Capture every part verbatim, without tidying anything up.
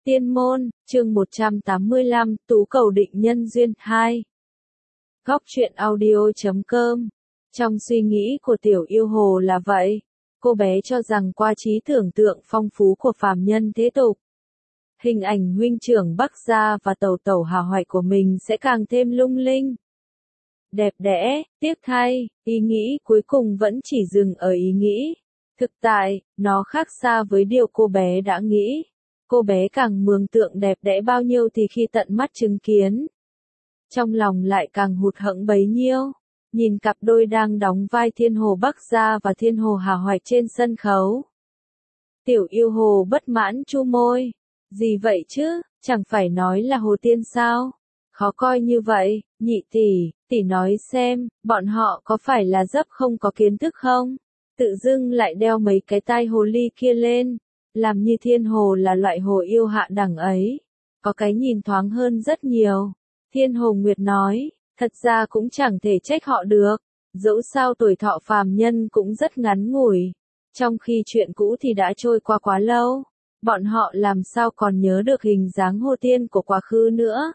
Tiên môn, chương một trăm tám mươi lăm, Tú cầu định nhân duyên hai. Góc truyện audio chấm com. Trong suy nghĩ của tiểu yêu hồ là vậy, cô bé cho rằng qua trí tưởng tượng phong phú của phàm nhân thế tục, hình ảnh huynh trưởng Bắc Gia và tẩu tẩu Hà Hoài của mình sẽ càng thêm lung linh, đẹp đẽ. Tiếc thay, ý nghĩ cuối cùng vẫn chỉ dừng ở ý nghĩ. Thực tại, nó khác xa với điều cô bé đã nghĩ. Cô bé càng mường tượng đẹp đẽ bao nhiêu thì khi tận mắt chứng kiến, trong lòng lại càng hụt hẫng bấy nhiêu. Nhìn cặp đôi đang đóng vai Thiên Hồ Bắc Gia và Thiên Hồ Hà Hoài trên sân khấu, tiểu yêu hồ bất mãn chu môi. Gì vậy chứ, chẳng phải nói là hồ tiên sao? Khó coi như vậy, nhị tỷ, tỷ nói xem, bọn họ có phải là dấp không có kiến thức không? Tự dưng lại đeo mấy cái tai hồ ly kia lên, làm như Thiên Hồ là loại hồ yêu hạ đẳng ấy, có cái nhìn thoáng hơn rất nhiều. Thiên Hồ Nguyệt nói, thật ra cũng chẳng thể trách họ được, dẫu sao tuổi thọ phàm nhân cũng rất ngắn ngủi, trong khi chuyện cũ thì đã trôi qua quá lâu, bọn họ làm sao còn nhớ được hình dáng hồ tiên của quá khứ nữa.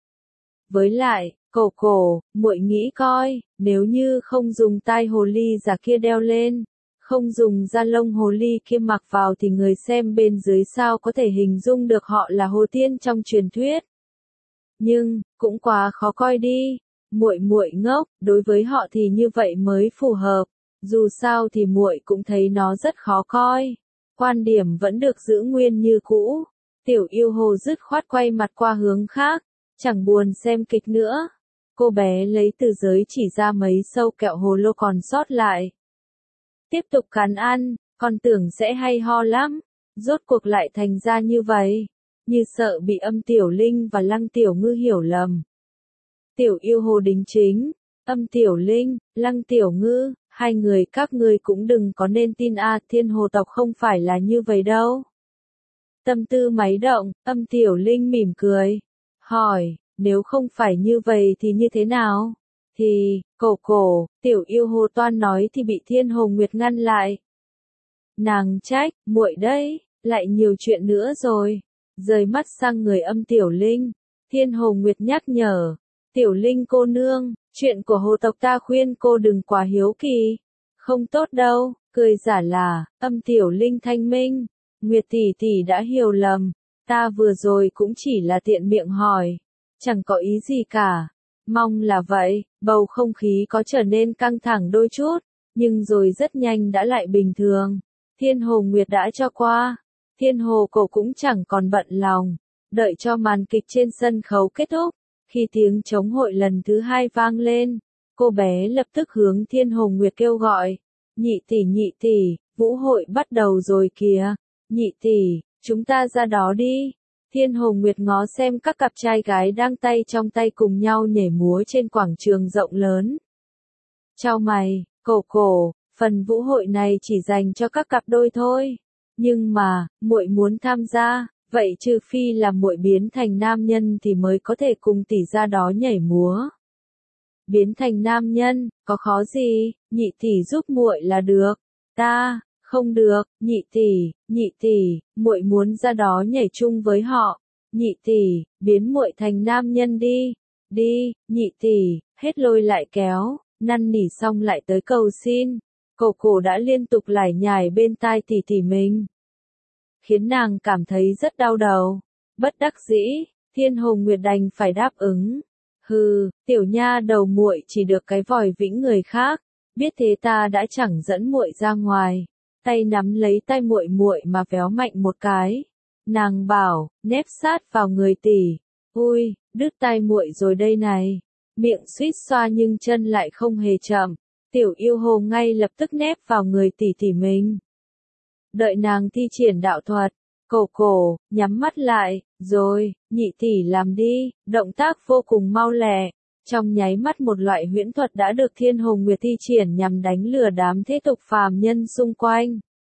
Với lại, cổ cổ, muội nghĩ coi, nếu như không dùng tai hồ ly giả kia đeo lên, không dùng da lông hồ ly kia mặc vào thì người xem bên dưới sao có thể hình dung được họ là hồ tiên trong truyền thuyết. Nhưng, cũng quá khó coi đi. Muội muội ngốc, đối với họ thì như vậy mới phù hợp. Dù sao thì muội cũng thấy nó rất khó coi. Quan điểm vẫn được giữ nguyên như cũ. Tiểu yêu hồ dứt khoát quay mặt qua hướng khác, chẳng buồn xem kịch nữa. Cô bé lấy từ giới chỉ ra mấy sâu kẹo hồ lô còn sót lại. Tiếp tục cắn ăn, con tưởng sẽ hay ho lắm, rốt cuộc lại thành ra như vậy, như sợ bị Âm Tiểu Linh và Lăng Tiểu Ngư hiểu lầm. Tiểu yêu hồ đính chính, Âm Tiểu Linh, Lăng Tiểu Ngư, hai người các ngươi cũng đừng có nên tin a, Thiên Hồ tộc không phải là như vậy đâu. Tâm tư máy động, Âm Tiểu Linh mỉm cười, hỏi, nếu không phải như vậy thì như thế nào? Thì, cổ cổ, tiểu yêu hồ toan nói thì bị Thiên Hồ Nguyệt ngăn lại. Nàng trách, muội đấy, lại nhiều chuyện nữa rồi. Rời mắt sang người Âm Tiểu Linh, Thiên Hồ Nguyệt nhắc nhở, Tiểu Linh cô nương, chuyện của hồ tộc ta khuyên cô đừng quá hiếu kỳ. Không tốt đâu, cười giả là, Âm Tiểu Linh thanh minh, Nguyệt tỷ tỷ đã hiểu lầm, ta vừa rồi cũng chỉ là tiện miệng hỏi, chẳng có ý gì cả. Mong là vậy, bầu không khí có trở nên căng thẳng đôi chút, nhưng rồi rất nhanh đã lại bình thường. Thiên Hồ Nguyệt đã cho qua, Thiên Hồ cổ cũng chẳng còn bận lòng, đợi cho màn kịch trên sân khấu kết thúc. Khi tiếng trống hội lần thứ hai vang lên, cô bé lập tức hướng Thiên Hồ Nguyệt kêu gọi, nhị tỷ nhị tỷ, vũ hội bắt đầu rồi kìa, nhị tỷ, chúng ta ra đó đi. Thiên Hồ Nguyệt ngó xem các cặp trai gái đang tay trong tay cùng nhau nhảy múa trên quảng trường rộng lớn. Chau mày, cổ cổ, phần vũ hội này chỉ dành cho các cặp đôi thôi. Nhưng mà, muội muốn tham gia, vậy trừ phi là muội biến thành nam nhân thì mới có thể cùng tỷ ra đó nhảy múa. Biến thành nam nhân, có khó gì, nhị tỷ giúp muội là được. Ta, không được, nhị tỷ, nhị tỷ, muội muốn ra đó nhảy chung với họ. Nhị tỷ, biến muội thành nam nhân đi. Đi, nhị tỷ, hết lôi lại kéo, năn nỉ xong lại tới cầu xin. Cổ cổ đã liên tục lải nhải bên tai tỷ tỷ mình, khiến nàng cảm thấy rất đau đầu. Bất đắc dĩ, Thiên Hồ Nguyệt đành phải đáp ứng. Hừ, tiểu nha đầu muội chỉ được cái vòi vĩnh người khác, biết thế ta đã chẳng dẫn muội ra ngoài. Tay nắm lấy tay muội muội mà véo mạnh một cái. Nàng bảo, nép sát vào người tỷ. Ui, đứt tai muội rồi đây này. Miệng suýt xoa nhưng chân lại không hề chậm. Tiểu yêu hồ ngay lập tức nép vào người tỷ tỷ mình. Đợi nàng thi triển đạo thuật, cổ cổ, nhắm mắt lại, rồi, nhị tỷ làm đi, động tác vô cùng mau lẹ. Trong nháy mắt một loại huyễn thuật đã được Thiên Hồ Nguyệt thi triển nhằm đánh lừa đám thế tục phàm nhân xung quanh.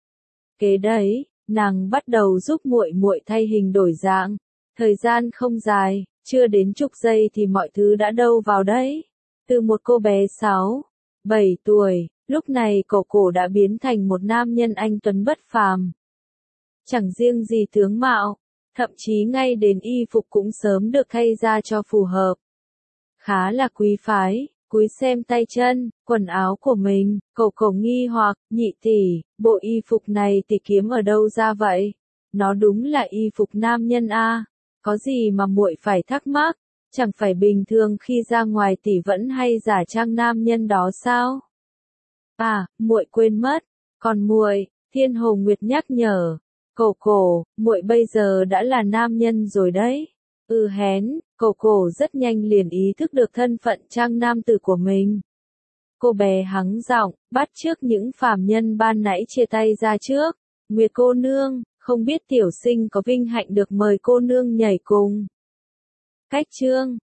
Kế đấy, nàng bắt đầu giúp muội muội thay hình đổi dạng. Thời gian không dài, chưa đến chục giây thì mọi thứ đã đâu vào đấy. Từ một cô bé sáu, bảy tuổi, lúc này cổ cổ đã biến thành một nam nhân anh tuấn bất phàm. Chẳng riêng gì tướng mạo, thậm chí ngay đến y phục cũng sớm được thay ra cho phù hợp. Khá là quý phái, cúi xem tay chân, quần áo của mình, cậu cậu nghi hoặc, nhị tỷ, bộ y phục này tỷ kiếm ở đâu ra vậy? Nó đúng là y phục nam nhân a, có gì mà muội phải thắc mắc, chẳng phải bình thường khi ra ngoài tỷ vẫn hay giả trang nam nhân đó sao? À, muội quên mất, còn muội, Thiên Hồ Nguyệt nhắc nhở, cổ cổ, muội bây giờ đã là nam nhân rồi đấy. Ừ hén, cổ cổ rất nhanh liền ý thức được thân phận trang nam tử của mình. Cô bé hắng giọng, bắt chước những phàm nhân ban nãy chia tay ra trước. Nguyệt cô nương, không biết tiểu sinh có vinh hạnh được mời cô nương nhảy cùng. Cách chương